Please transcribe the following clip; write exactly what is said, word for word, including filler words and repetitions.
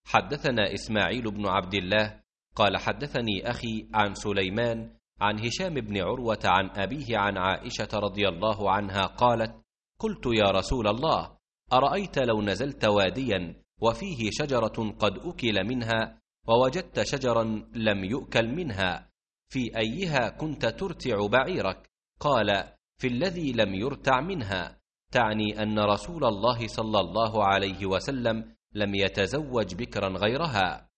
حدثنا إسماعيل بن عبد الله قال حدثني أخي عن سليمان عن هشام بن عروة عن أبيه عن عائشة رضي الله عنها قالت: قلت يا رسول الله، أرأيت لو نزلت واديا وفيه شجرة قد أكل منها ووجدت شجرا لم يؤكل منها، في أيها كنت ترتع بعيرك؟ قال: في الذي لم يرتع منها، تعني أن رسول الله صلى الله عليه وسلم لم يتزوج بكرا غيرها.